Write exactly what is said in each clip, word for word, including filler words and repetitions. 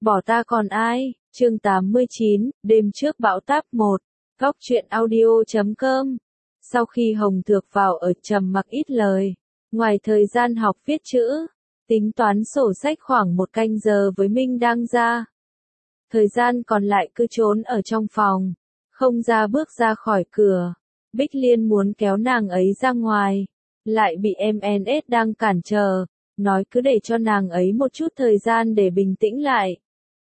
Bỏ ta còn ai, chương tám mươi chín, đêm trước bão táp một, góc truyện audio chấm com. Sau khi Hồng Thược vào ở trầm mặc ít lời, ngoài thời gian học viết chữ, tính toán sổ sách khoảng một canh giờ với Minh đang ra. Thời gian còn lại cứ trốn ở trong phòng, không ra bước ra khỏi cửa. Bích Liên muốn kéo nàng ấy ra ngoài, lại bị em en ét đang cản trở, nói cứ để cho nàng ấy một chút thời gian để bình tĩnh lại.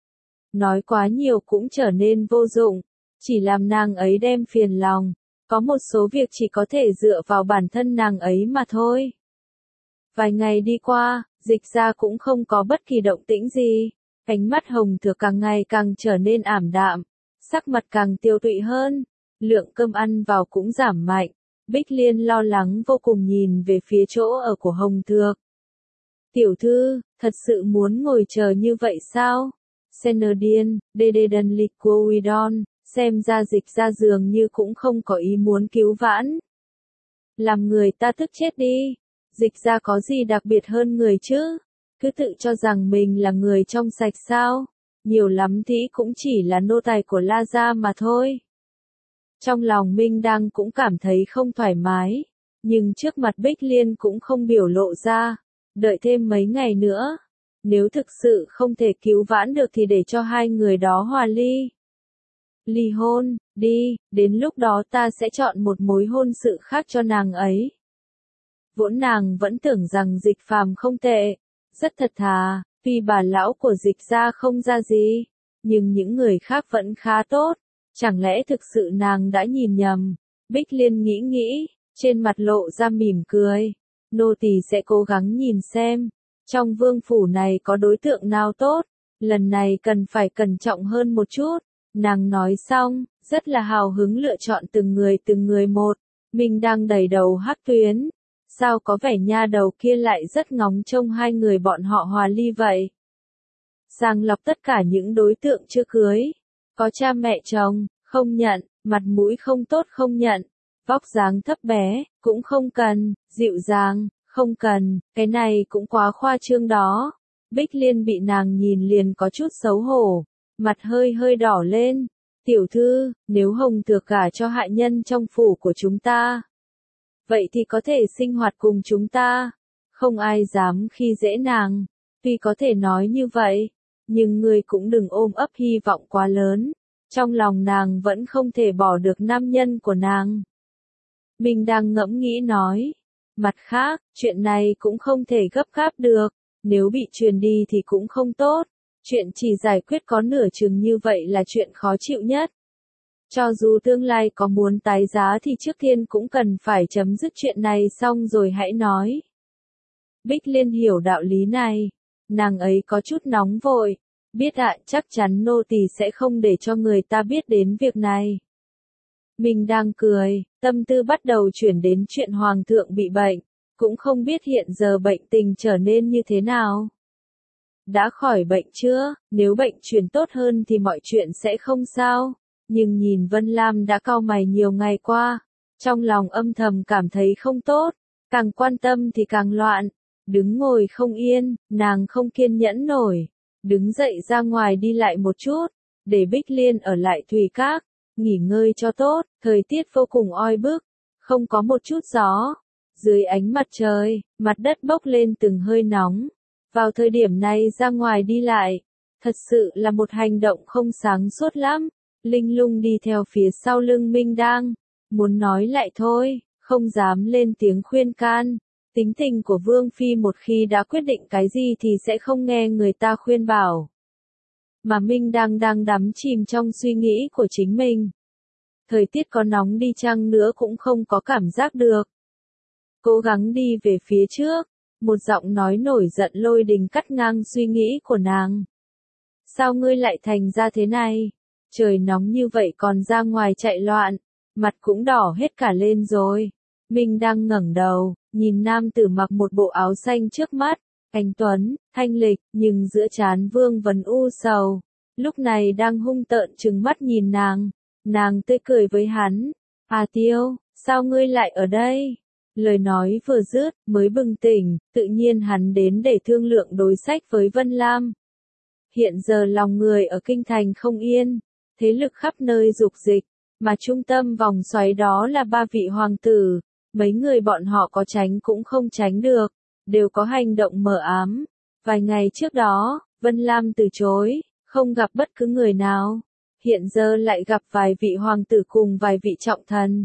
Nói quá nhiều cũng trở nên vô dụng, chỉ làm nàng ấy đem phiền lòng, có một số việc chỉ có thể dựa vào bản thân nàng ấy mà thôi. Vài ngày đi qua, Dịch ra cũng không có bất kỳ động tĩnh gì, ánh mắt Hồng Thược càng ngày càng trở nên ảm đạm, sắc mặt càng tiêu tụy hơn, lượng cơm ăn vào cũng giảm mạnh. Bích Liên lo lắng vô cùng nhìn về phía chỗ ở của Hồng Thược. Tiểu thư, thật sự muốn ngồi chờ như vậy sao? Senerdien, đê đê đần lịch của Widon, xem ra Dịch ra dường như cũng không có ý muốn cứu vãn. Làm người ta tức chết đi, Dịch ra có gì đặc biệt hơn người chứ? Cứ tự cho rằng mình là người trong sạch sao? Nhiều lắm thì cũng chỉ là nô tài của La Gia mà thôi. Trong lòng Minh Đăng cũng cảm thấy không thoải mái, nhưng trước mặt Bích Liên cũng không biểu lộ ra, đợi thêm mấy ngày nữa. Nếu thực sự không thể cứu vãn được thì để cho hai người đó hòa ly. Ly hôn, đi, đến lúc đó ta sẽ chọn một mối hôn sự khác cho nàng ấy. Vốn nàng vẫn tưởng rằng Dịch Phàm không tệ, rất thật thà, vì bà lão của Dịch ra không ra gì, nhưng những người khác vẫn khá tốt. Chẳng lẽ thực sự nàng đã nhìn nhầm? Bích Liên nghĩ nghĩ, trên mặt lộ ra mỉm cười. Nô tỳ sẽ cố gắng nhìn xem, trong vương phủ này có đối tượng nào tốt, lần này cần phải cẩn trọng hơn một chút. Nàng nói xong, rất là hào hứng lựa chọn từng người từng người một. Mình đang đầy đầu hắc tuyến. Sao có vẻ nha đầu kia lại rất ngóng trông hai người bọn họ hòa ly vậy? Sàng lọc tất cả những đối tượng chưa cưới. Có cha mẹ chồng, không nhận, mặt mũi không tốt không nhận, vóc dáng thấp bé, cũng không cần, dịu dàng, không cần, cái này cũng quá khoa trương đó. Bích Liên bị nàng nhìn liền có chút xấu hổ, mặt hơi hơi đỏ lên. Tiểu thư, nếu Hồng Thược gả cho hạ nhân trong phủ của chúng ta, vậy thì có thể sinh hoạt cùng chúng ta, không ai dám khi dễ nàng. Tuy có thể nói như vậy, nhưng ngươi cũng đừng ôm ấp hy vọng quá lớn. Trong lòng nàng vẫn không thể bỏ được nam nhân của nàng. Mình đang ngẫm nghĩ nói. Mặt khác, chuyện này cũng không thể gấp gáp được. Nếu bị truyền đi thì cũng không tốt. Chuyện chỉ giải quyết có nửa chừng như vậy là chuyện khó chịu nhất. Cho dù tương lai có muốn tái giá thì trước tiên cũng cần phải chấm dứt chuyện này xong rồi hãy nói. Bích Liên hiểu đạo lý này. Nàng ấy có chút nóng vội. Biết ạ, chắc chắn nô tỳ sẽ không để cho người ta biết đến việc này. Mình đang cười, tâm tư bắt đầu chuyển đến chuyện hoàng thượng bị bệnh, cũng không biết hiện giờ bệnh tình trở nên như thế nào. Đã khỏi bệnh chưa? Nếu bệnh chuyển tốt hơn thì mọi chuyện sẽ không sao. Nhưng nhìn Vân Lam đã cau mày nhiều ngày qua, trong lòng âm thầm cảm thấy không tốt, càng quan tâm thì càng loạn, đứng ngồi không yên, nàng không kiên nhẫn nổi. Đứng dậy ra ngoài đi lại một chút, để Bích Liên ở lại Thùy Các, nghỉ ngơi cho tốt, thời tiết vô cùng oi bức, không có một chút gió. Dưới ánh mặt trời, mặt đất bốc lên từng hơi nóng. Vào thời điểm này ra ngoài đi lại, thật sự là một hành động không sáng suốt lắm. Linh Lung đi theo phía sau lưng Minh Đang, muốn nói lại thôi, không dám lên tiếng khuyên can. Tính tình của Vương Phi một khi đã quyết định cái gì thì sẽ không nghe người ta khuyên bảo. Mà Minh đang đang đắm chìm trong suy nghĩ của chính mình. Thời tiết có nóng đi chăng nữa cũng không có cảm giác được. Cố gắng đi về phía trước, một giọng nói nổi giận lôi đình cắt ngang suy nghĩ của nàng. Sao ngươi lại thành ra thế này? Trời nóng như vậy còn ra ngoài chạy loạn, mặt cũng đỏ hết cả lên rồi. Minh đang ngẩng đầu, nhìn nam tử mặc một bộ áo xanh trước mắt, anh tuấn, thanh lịch, nhưng giữa trán vương vấn u sầu. Lúc này đang hung tợn trừng mắt nhìn nàng, nàng tươi cười với hắn. À Tiêu, sao ngươi lại ở đây? Lời nói vừa dứt, mới bừng tỉnh, tự nhiên hắn đến để thương lượng đối sách với Vân Lam. Hiện giờ lòng người ở kinh thành không yên, thế lực khắp nơi dục dịch, mà trung tâm vòng xoáy đó là ba vị hoàng tử, mấy người bọn họ có tránh cũng không tránh được, đều có hành động mờ ám. Vài ngày trước đó, Vân Lam từ chối, không gặp bất cứ người nào, hiện giờ lại gặp vài vị hoàng tử cùng vài vị trọng thần.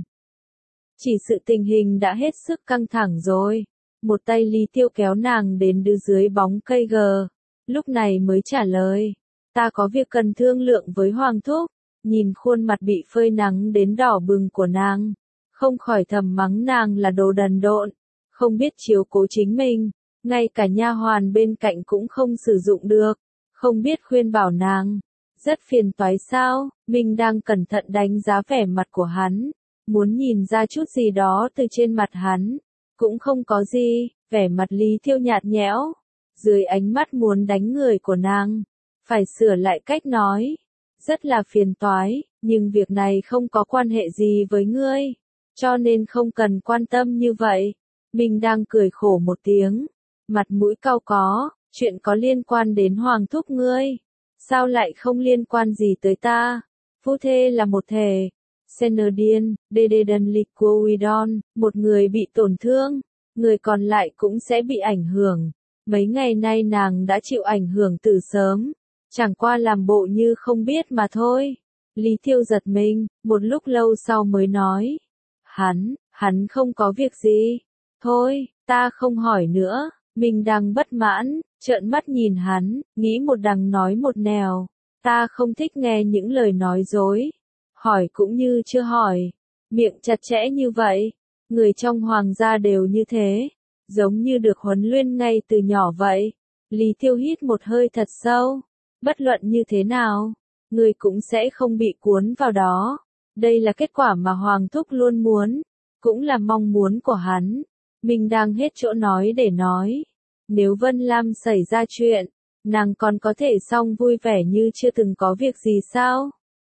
Chỉ sự tình hình đã hết sức căng thẳng rồi, một tay Lý Tiêu kéo nàng đến đưa dưới bóng cây gờ, lúc này mới trả lời, ta có việc cần thương lượng với Hoàng Thúc. Nhìn khuôn mặt bị phơi nắng đến đỏ bừng của nàng, không khỏi thầm mắng nàng là đồ đần độn, không biết chiếu cố chính mình, ngay cả nha hoàn bên cạnh cũng không sử dụng được, không biết khuyên bảo nàng, rất phiền toái sao. Mình đang cẩn thận đánh giá vẻ mặt của hắn, muốn nhìn ra chút gì đó từ trên mặt hắn, cũng không có gì, vẻ mặt Lý Tiêu nhạt nhẽo, dưới ánh mắt muốn đánh người của nàng, phải sửa lại cách nói. Rất là phiền toái, nhưng việc này không có quan hệ gì với ngươi, cho nên không cần quan tâm như vậy. Mình đang cười khổ một tiếng, mặt mũi cau có, chuyện có liên quan đến Hoàng Thúc ngươi, sao lại không liên quan gì tới ta? Phu thê là một thể. Senerdien, Dededen Liquidon, một người bị tổn thương, người còn lại cũng sẽ bị ảnh hưởng. Mấy ngày nay nàng đã chịu ảnh hưởng từ sớm. Chẳng qua làm bộ như không biết mà thôi. Lý Tiêu giật mình, một lúc lâu sau mới nói. Hắn, hắn không có việc gì. Thôi, ta không hỏi nữa. Mình đang bất mãn, trợn mắt nhìn hắn, nghĩ một đằng nói một nẻo. Ta không thích nghe những lời nói dối. Hỏi cũng như chưa hỏi. Miệng chặt chẽ như vậy. Người trong hoàng gia đều như thế. Giống như được huấn luyện ngay từ nhỏ vậy. Lý Tiêu hít một hơi thật sâu. Bất luận như thế nào, người cũng sẽ không bị cuốn vào đó. Đây là kết quả mà Hoàng Thúc luôn muốn, cũng là mong muốn của hắn. Mình đang hết chỗ nói để nói. Nếu Vân Lam xảy ra chuyện, nàng còn có thể xong vui vẻ như chưa từng có việc gì sao?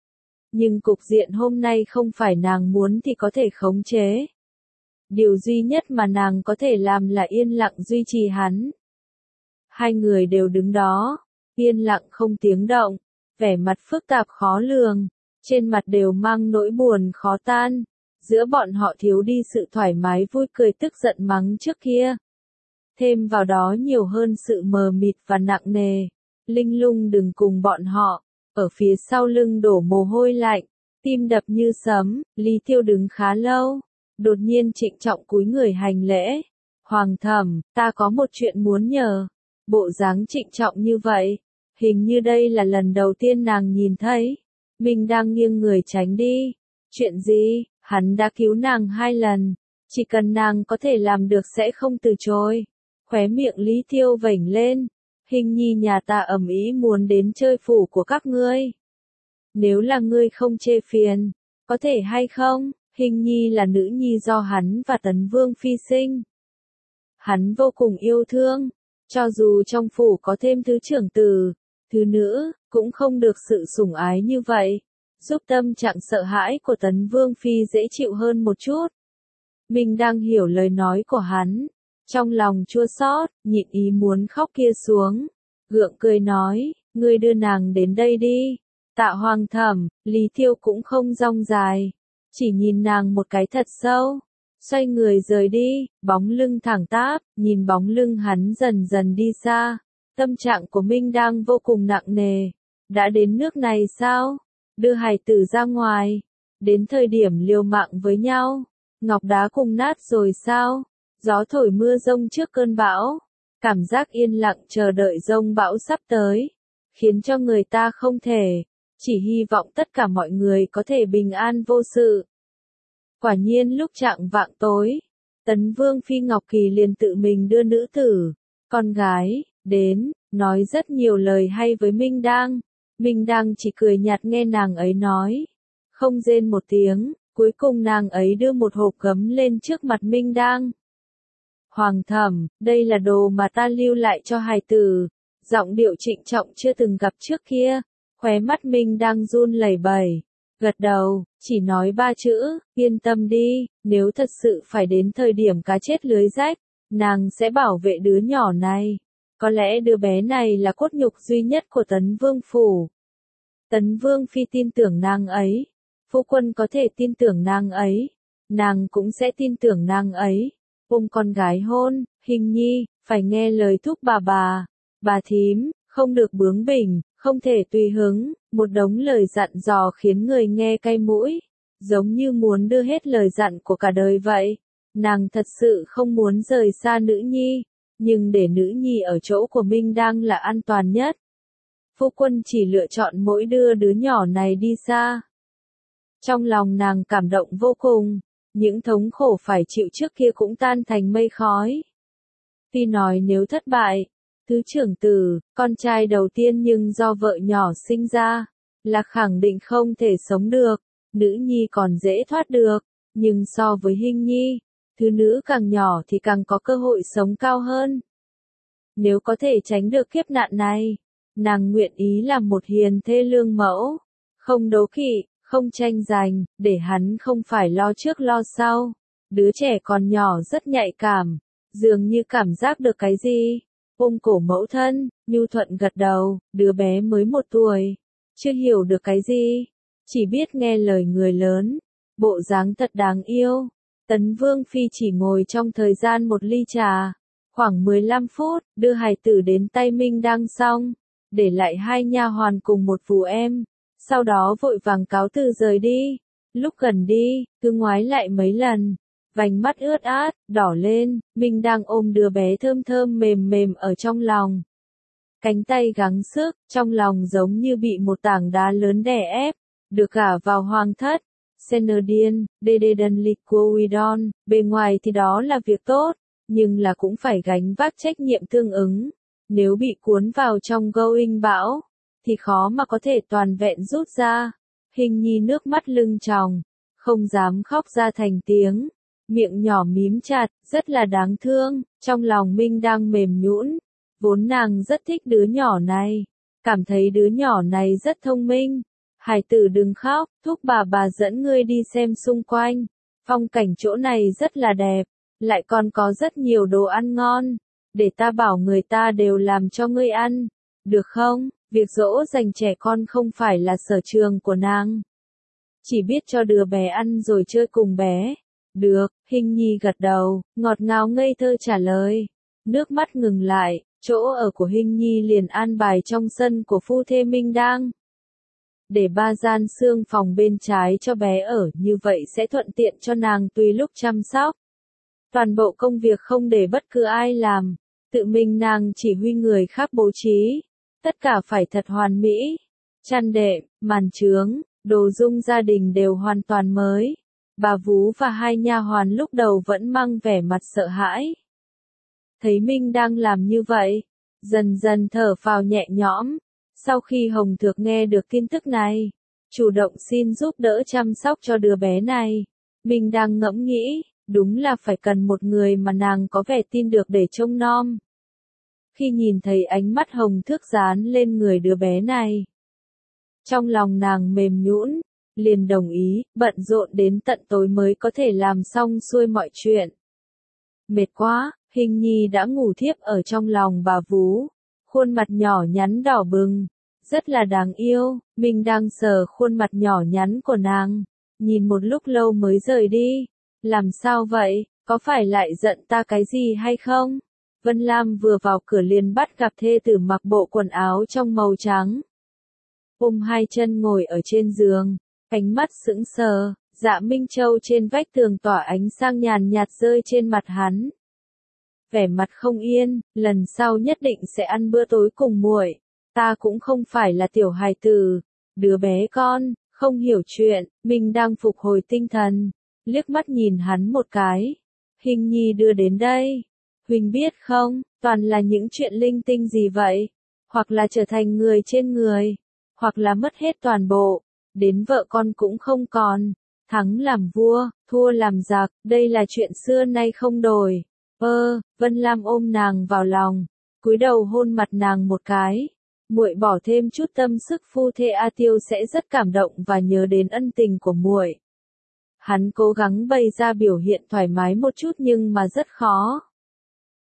Nhưng cục diện hôm nay không phải nàng muốn thì có thể khống chế. Điều duy nhất mà nàng có thể làm là yên lặng duy trì hắn. Hai người đều đứng đó. Yên lặng không tiếng động, vẻ mặt phức tạp khó lường, trên mặt đều mang nỗi buồn khó tan, giữa bọn họ thiếu đi sự thoải mái vui cười tức giận mắng trước kia. Thêm vào đó nhiều hơn sự mờ mịt và nặng nề, Linh Lung đừng cùng bọn họ, ở phía sau lưng đổ mồ hôi lạnh, tim đập như sấm. Lý Tiêu đứng khá lâu, đột nhiên trịnh trọng cúi người hành lễ. Hoàng thẩm, ta có một chuyện muốn nhờ. Bộ dáng trịnh trọng như vậy. Hình như đây là lần đầu tiên nàng nhìn thấy. Mình đang nghiêng người tránh đi. Chuyện gì? Hắn đã cứu nàng hai lần. Chỉ cần nàng có thể làm được sẽ không từ chối. Khóe miệng Lý Tiêu vểnh lên. Hình nhi nhà ta ầm ĩ muốn đến chơi phủ của các ngươi. Nếu là ngươi không chê phiền, có thể hay không? Hình nhi là nữ nhi do hắn và Tấn Vương phi sinh. Hắn vô cùng yêu thương. Cho dù trong phủ có thêm thứ trưởng tử, thứ nữ, cũng không được sự sủng ái như vậy, giúp tâm trạng sợ hãi của Tấn Vương Phi dễ chịu hơn một chút. Mình đang hiểu lời nói của hắn, trong lòng chua xót, nhịn ý muốn khóc kia xuống, gượng cười nói, ngươi đưa nàng đến đây đi. Tạ Hoàng thẩm, Lý Tiêu cũng không rong dài, chỉ nhìn nàng một cái thật sâu. Xoay người rời đi, bóng lưng thẳng tắp, nhìn bóng lưng hắn dần dần đi xa. Tâm trạng của Minh đang vô cùng nặng nề. Đã đến nước này sao? Đưa hài tử ra ngoài. Đến thời điểm liều mạng với nhau. Ngọc đá cùng nát rồi sao? Gió thổi mưa rông trước cơn bão. Cảm giác yên lặng chờ đợi rông bão sắp tới. Khiến cho người ta không thể. Chỉ hy vọng tất cả mọi người có thể bình an vô sự. Quả nhiên lúc chạng vạng tối, Tấn Vương Phi Ngọc Kỳ liền tự mình đưa nữ tử, con gái, đến, nói rất nhiều lời hay với Minh Đang. Minh Đang chỉ cười nhạt nghe nàng ấy nói, không rên một tiếng, cuối cùng nàng ấy đưa một hộp gấm lên trước mặt Minh Đang. Hoàng thẩm, đây là đồ mà ta lưu lại cho hài tử, giọng điệu trịnh trọng chưa từng gặp trước kia, khóe mắt Minh Đang run lẩy bẩy. Gật đầu, chỉ nói ba chữ, yên tâm đi, nếu thật sự phải đến thời điểm cá chết lưới rách, nàng sẽ bảo vệ đứa nhỏ này. Có lẽ đứa bé này là cốt nhục duy nhất của Tấn Vương Phủ. Tấn Vương Phi tin tưởng nàng ấy. Phu quân có thể tin tưởng nàng ấy. Nàng cũng sẽ tin tưởng nàng ấy. Ôm con gái hôn, Hình Nhi, phải nghe lời thúc bà bà. Bà thím, không được bướng bỉnh, không thể tùy hứng, một đống lời dặn dò khiến người nghe cay mũi. Giống như muốn đưa hết lời dặn của cả đời vậy. Nàng thật sự không muốn rời xa nữ nhi, nhưng để nữ nhi ở chỗ của Minh đang là an toàn nhất. Phu quân chỉ lựa chọn mỗi đưa đứa nhỏ này đi xa. Trong lòng nàng cảm động vô cùng, những thống khổ phải chịu trước kia cũng tan thành mây khói. Phi nói nếu thất bại, thứ trưởng tử, con trai đầu tiên nhưng do vợ nhỏ sinh ra, là khẳng định không thể sống được, nữ nhi còn dễ thoát được, nhưng so với Hình Nhi, thứ nữ càng nhỏ thì càng có cơ hội sống cao hơn. Nếu có thể tránh được kiếp nạn này, nàng nguyện ý làm một hiền thê lương mẫu, không đố kỵ, không tranh giành, để hắn không phải lo trước lo sau. Đứa trẻ còn nhỏ rất nhạy cảm, dường như cảm giác được cái gì. Ôm cổ mẫu thân, nhu thuận gật đầu, đứa bé mới một tuổi, chưa hiểu được cái gì, chỉ biết nghe lời người lớn, bộ dáng thật đáng yêu. Tấn Vương Phi chỉ ngồi trong thời gian một ly trà, khoảng mười lăm phút, đưa hài tử đến tay Minh đang xong, để lại hai nha hoàn cùng một phù em, sau đó vội vàng cáo từ rời đi. Lúc gần đi, cứ ngoái lại mấy lần, vành mắt ướt át, đỏ lên, Minh đang ôm đứa bé thơm thơm mềm mềm ở trong lòng. Cánh tay gắng sức, trong lòng giống như bị một tảng đá lớn đè ép, được gả vào hoàng thất. Senerdien, Dededen Liquidon, bề ngoài thì đó là việc tốt, nhưng là cũng phải gánh vác trách nhiệm tương ứng. Nếu bị cuốn vào trong going bão, thì khó mà có thể toàn vẹn rút ra. Hình Nhi nước mắt lưng tròng, không dám khóc ra thành tiếng, miệng nhỏ mím chặt, rất là đáng thương, trong lòng Minh đang mềm nhũn. Vốn nàng rất thích đứa nhỏ này, cảm thấy đứa nhỏ này rất thông minh. Hải tử đừng khóc, thúc bà bà dẫn ngươi đi xem xung quanh. Phong cảnh chỗ này rất là đẹp, lại còn có rất nhiều đồ ăn ngon. Để ta bảo người ta đều làm cho ngươi ăn, được không? Việc dỗ dành trẻ con không phải là sở trường của nàng. Chỉ biết cho đứa bé ăn rồi chơi cùng bé. Được, Hình Nhi gật đầu, ngọt ngào ngây thơ trả lời. Nước mắt ngừng lại, chỗ ở của Hình Nhi liền an bài trong sân của phu thê Minh đang. Để ba gian xương phòng bên trái cho bé ở, như vậy sẽ thuận tiện cho nàng tùy lúc chăm sóc. Toàn bộ công việc không để bất cứ ai làm, tự mình nàng chỉ huy người khác bố trí. Tất cả phải thật hoàn mỹ. Chăn đệm, màn chướng, đồ dung gia đình đều hoàn toàn mới. Bà vú và hai nha hoàn lúc đầu vẫn mang vẻ mặt sợ hãi. Thấy Minh đang làm như vậy, dần dần thở phào nhẹ nhõm. Sau khi Hồng Thược nghe được tin tức này, chủ động xin giúp đỡ chăm sóc cho đứa bé này. Minh đang ngẫm nghĩ, đúng là phải cần một người mà nàng có vẻ tin được để trông nom. Khi nhìn thấy ánh mắt Hồng Thước dán lên người đứa bé này, trong lòng nàng mềm nhũn, liền đồng ý, bận rộn đến tận tối mới có thể làm xong xuôi mọi chuyện. Mệt quá, Hình Nhi đã ngủ thiếp ở trong lòng bà vú, khuôn mặt nhỏ nhắn đỏ bừng, rất là đáng yêu. Mình đang sờ khuôn mặt nhỏ nhắn của nàng, nhìn một lúc lâu mới rời đi. Làm sao vậy, có phải lại giận ta cái gì hay không? Vân Lam vừa vào cửa liền bắt gặp thê tử mặc bộ quần áo trong màu trắng. Ôm hai chân ngồi ở trên giường, ánh mắt sững sờ, Dạ Minh Châu trên vách tường tỏa ánh sáng nhàn nhạt rơi trên mặt hắn. Vẻ mặt không yên, lần sau nhất định sẽ ăn bữa tối cùng muội. Ta cũng không phải là tiểu hài tử, đứa bé con, không hiểu chuyện. Mình đang phục hồi tinh thần, liếc mắt nhìn hắn một cái. Hình Nhi đưa đến đây. Huỳnh biết không, toàn là những chuyện linh tinh gì vậy? Hoặc là trở thành người trên người, hoặc là mất hết toàn bộ, đến vợ con cũng không còn. Thắng làm vua, thua làm giặc, đây là chuyện xưa nay không đổi. Ơ, Vân Lam ôm nàng vào lòng, cúi đầu hôn mặt nàng một cái. Muội bỏ thêm chút tâm sức, phu thê A Tiêu sẽ rất cảm động và nhớ đến ân tình của muội. Hắn cố gắng bày ra biểu hiện thoải mái một chút nhưng mà rất khó.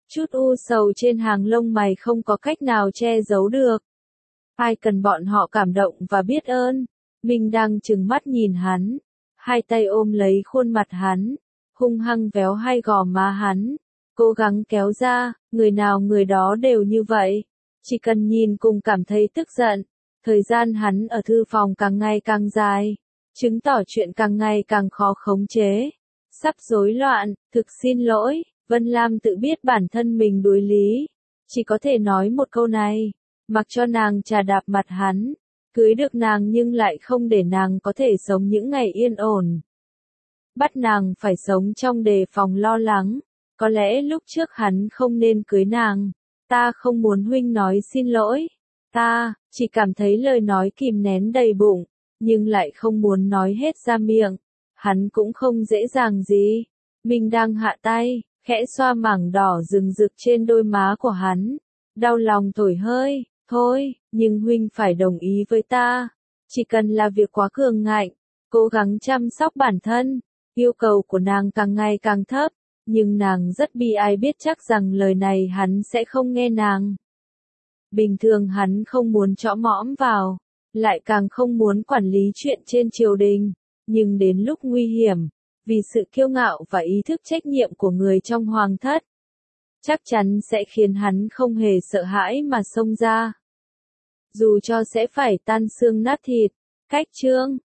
Chút u sầu trên hàng lông mày không có cách nào che giấu được. Ai cần bọn họ cảm động và biết ơn. Minh đang trừng mắt nhìn hắn, hai tay ôm lấy khuôn mặt hắn, hung hăng véo hai gò má hắn, cố gắng kéo ra, người nào người đó đều như vậy. Chỉ cần nhìn cùng cảm thấy tức giận. Thời gian hắn ở thư phòng càng ngày càng dài, chứng tỏ chuyện càng ngày càng khó khống chế. Sắp rối loạn, thực xin lỗi, Vân Lam tự biết bản thân mình đuối lý. Chỉ có thể nói một câu này, mặc cho nàng trà đạp mặt hắn, cưới được nàng nhưng lại không để nàng có thể sống những ngày yên ổn. Bắt nàng phải sống trong đề phòng lo lắng, có lẽ lúc trước hắn không nên cưới nàng. Ta không muốn huynh nói xin lỗi, ta chỉ cảm thấy lời nói kìm nén đầy bụng, nhưng lại không muốn nói hết ra miệng. Hắn cũng không dễ dàng gì. Mình đang hạ tay, khẽ xoa mảng đỏ rừng rực trên đôi má của hắn, đau lòng thổi hơi, thôi, nhưng huynh phải đồng ý với ta, chỉ cần là việc quá cường ngạnh, cố gắng chăm sóc bản thân. Yêu cầu của nàng càng ngày càng thấp, nhưng nàng rất bi ai biết chắc rằng lời này hắn sẽ không nghe nàng. Bình thường hắn không muốn chõ mõm vào, lại càng không muốn quản lý chuyện trên triều đình, nhưng đến lúc nguy hiểm, vì sự kiêu ngạo và ý thức trách nhiệm của người trong hoàng thất, chắc chắn sẽ khiến hắn không hề sợ hãi mà xông ra. Dù cho sẽ phải tan xương nát thịt. Cách chương